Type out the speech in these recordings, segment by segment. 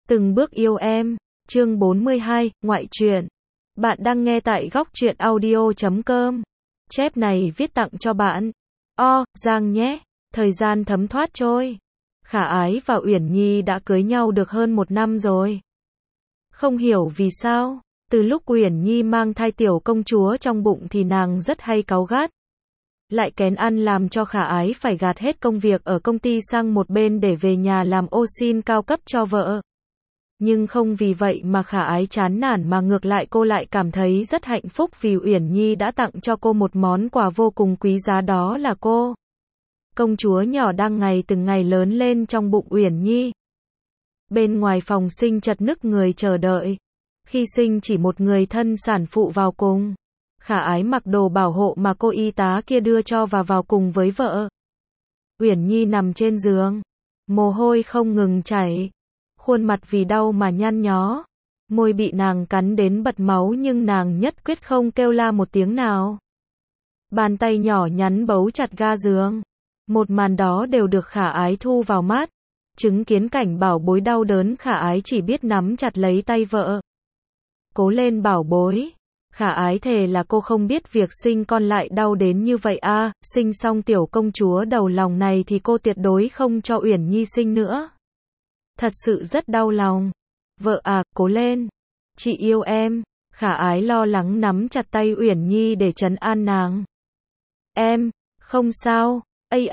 Từng bước yêu em, chương 42, ngoại truyện. Bạn đang nghe tại góc truyện audio.com. Chép này viết tặng cho bạn. Giang nhé. Thời gian thấm thoát trôi. Khả Ái và Uyển Nhi đã cưới nhau được hơn 1 năm rồi. Không hiểu vì sao, từ lúc Uyển Nhi mang thai tiểu công chúa trong bụng thì nàng rất hay cáu gắt. Lại kén ăn làm cho Khả Ái phải gạt hết công việc ở công ty sang một bên để về nhà làm ô sin cao cấp cho vợ. Nhưng không vì vậy mà Khả Ái chán nản mà ngược lại cô lại cảm thấy rất hạnh phúc vì Uyển Nhi đã tặng cho cô một món quà vô cùng quý giá, đó là cô. Công chúa nhỏ đang ngày từng ngày lớn lên trong bụng Uyển Nhi. Bên ngoài phòng sinh chật nức người chờ đợi. Khi sinh chỉ một người thân sản phụ vào cùng. Khả Ái mặc đồ bảo hộ mà cô y tá kia đưa cho và vào cùng với vợ. Uyển Nhi nằm trên giường, mồ hôi không ngừng chảy, khuôn mặt vì đau mà nhăn nhó, môi bị nàng cắn đến bật máu nhưng nàng nhất quyết không kêu la một tiếng nào. Bàn tay nhỏ nhắn bấu chặt ga giường. Một màn đó đều được Khả Ái thu vào mắt. Chứng kiến cảnh bảo bối đau đớn, Khả Ái chỉ biết nắm chặt lấy tay vợ. Cố lên bảo bối. Khả Ái thề là cô không biết việc sinh con lại đau đến như vậy sinh xong tiểu công chúa đầu lòng này thì cô tuyệt đối không cho Uyển Nhi sinh nữa. Thật sự rất đau lòng. Vợ cố lên. Chị yêu em. Khả Ái lo lắng nắm chặt tay Uyển Nhi để trấn an nàng. Em, không sao,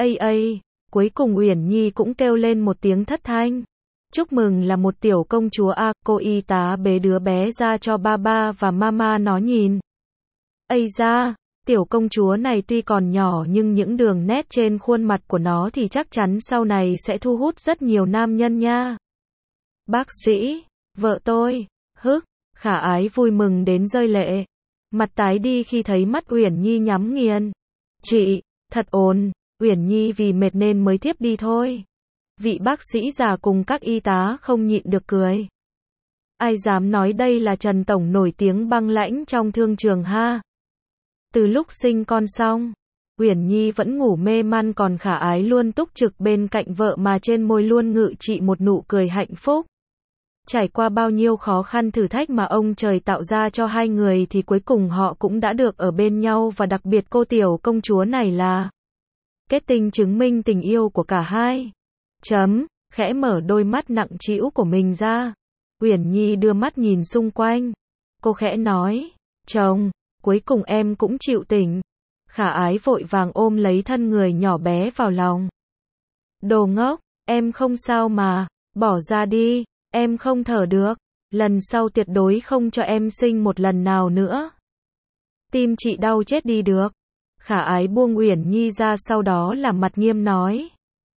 Cuối cùng Uyển Nhi cũng kêu lên một tiếng thất thanh. Chúc mừng là một tiểu công chúa cô y tá bế đứa bé ra cho ba và mama nó nhìn. Ây da, tiểu công chúa này tuy còn nhỏ nhưng những đường nét trên khuôn mặt của nó thì chắc chắn sau này sẽ thu hút rất nhiều nam nhân nha. Bác sĩ, vợ tôi, Khả Ái vui mừng đến rơi lệ. Mặt tái đi khi thấy mắt Uyển Nhi nhắm nghiền. Chị, thật ổn, Uyển Nhi vì mệt nên mới thiếp đi thôi. Vị bác sĩ già cùng các y tá không nhịn được cười. Ai dám nói đây là Trần Tổng nổi tiếng băng lãnh trong thương trường ha. Từ lúc sinh con xong, Uyển Nhi vẫn ngủ mê man còn Khả Ái luôn túc trực bên cạnh vợ mà trên môi luôn ngự trị một nụ cười hạnh phúc. Trải qua bao nhiêu khó khăn thử thách mà ông trời tạo ra cho hai người thì cuối cùng họ cũng đã được ở bên nhau, và đặc biệt cô tiểu công chúa này là kết tinh chứng minh tình yêu của cả hai. Khẽ mở đôi mắt nặng trĩu của mình ra. Uyển Nhi đưa mắt nhìn xung quanh. Cô khẽ nói, chồng, cuối cùng em cũng chịu tỉnh. Khả Ái vội vàng ôm lấy thân người nhỏ bé vào lòng. Đồ ngốc, em không sao mà, bỏ ra đi, em không thở được. Lần sau tuyệt đối không cho em sinh một lần nào nữa. Tim chị đau chết đi được. Khả Ái buông Uyển Nhi ra, sau đó làm mặt nghiêm nói.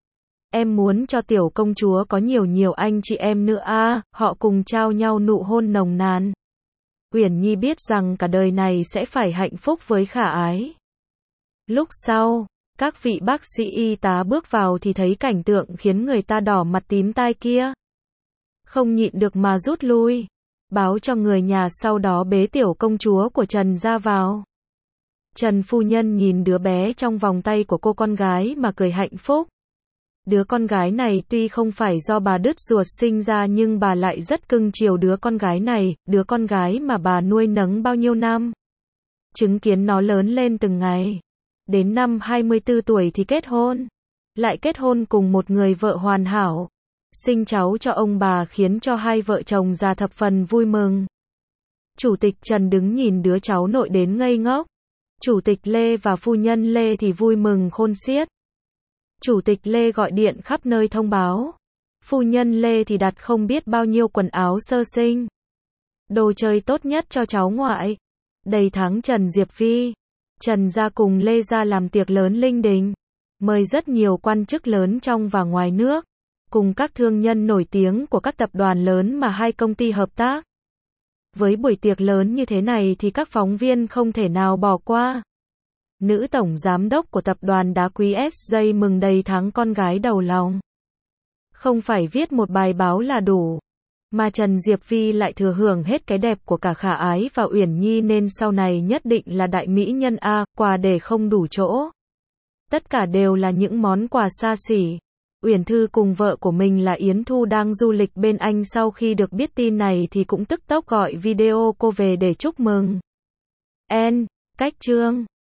Em muốn cho tiểu công chúa có nhiều anh chị em nữa họ cùng trao nhau nụ hôn nồng nàn. Uyển Nhi biết rằng cả đời này sẽ phải hạnh phúc với Khả Ái. Lúc sau, các vị bác sĩ y tá bước vào thì thấy cảnh tượng khiến người ta đỏ mặt tím tai kia. Không nhịn được mà rút lui, báo cho người nhà, sau đó bế tiểu công chúa của Trần ra vào. Trần phu nhân nhìn đứa bé trong vòng tay của cô con gái mà cười hạnh phúc. Đứa con gái này tuy không phải do bà đứt ruột sinh ra nhưng bà lại rất cưng chiều đứa con gái này, đứa con gái mà bà nuôi nấng bao nhiêu năm. Chứng kiến nó lớn lên từng ngày. Đến năm 24 tuổi thì kết hôn. Lại kết hôn cùng một người vợ hoàn hảo. Sinh cháu cho ông bà khiến cho hai vợ chồng già thập phần vui mừng. Chủ tịch Trần đứng nhìn đứa cháu nội đến ngây ngốc. Chủ tịch Lê và phu nhân Lê thì vui mừng khôn xiết. Chủ tịch Lê gọi điện khắp nơi thông báo. Phu nhân Lê thì đặt không biết bao nhiêu quần áo sơ sinh. Đồ chơi tốt nhất cho cháu ngoại. Đầy tháng Trần Diệp Vi. Trần gia cùng Lê gia làm tiệc lớn linh đình. Mời rất nhiều quan chức lớn trong và ngoài nước. Cùng các thương nhân nổi tiếng của các tập đoàn lớn mà hai công ty hợp tác. Với buổi tiệc lớn như thế này thì các phóng viên không thể nào bỏ qua. Nữ tổng giám đốc của tập đoàn đá quý SJ mừng đầy tháng con gái đầu lòng. Không phải viết một bài báo là đủ, mà Trần Diệp Vi lại thừa hưởng hết cái đẹp của cả Khả Ái và Uyển Nhi nên sau này nhất định là đại mỹ nhân quà để không đủ chỗ. Tất cả đều là những món quà xa xỉ. Uyển Thư cùng vợ của mình là Yến Thu đang du lịch bên Anh, sau khi được biết tin này thì cũng tức tốc gọi video cô về để chúc mừng. Cách chương